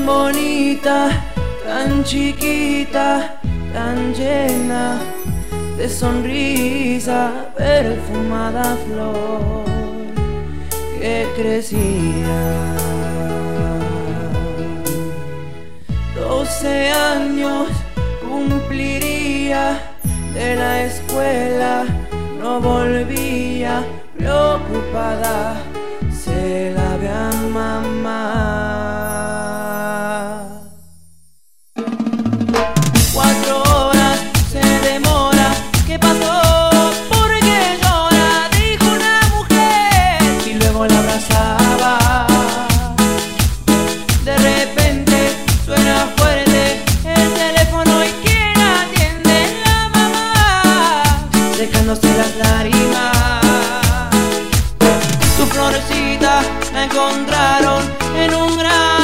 tan bonita, tan chiquita, tan llena de sonrisa, perfumada flor que crecía. 12 años cumpliría de la escuela, no volvía, preocupada se la ve a mamá. 4 horas se demora, ¿qué pasó? ¿Por qué llora? Dijo una mujer y luego la abrazaba. De repente suena fuerte el teléfono y ¿quién atiende? La mamá, secándose las lágrimas. Su florecita la encontraron en un gran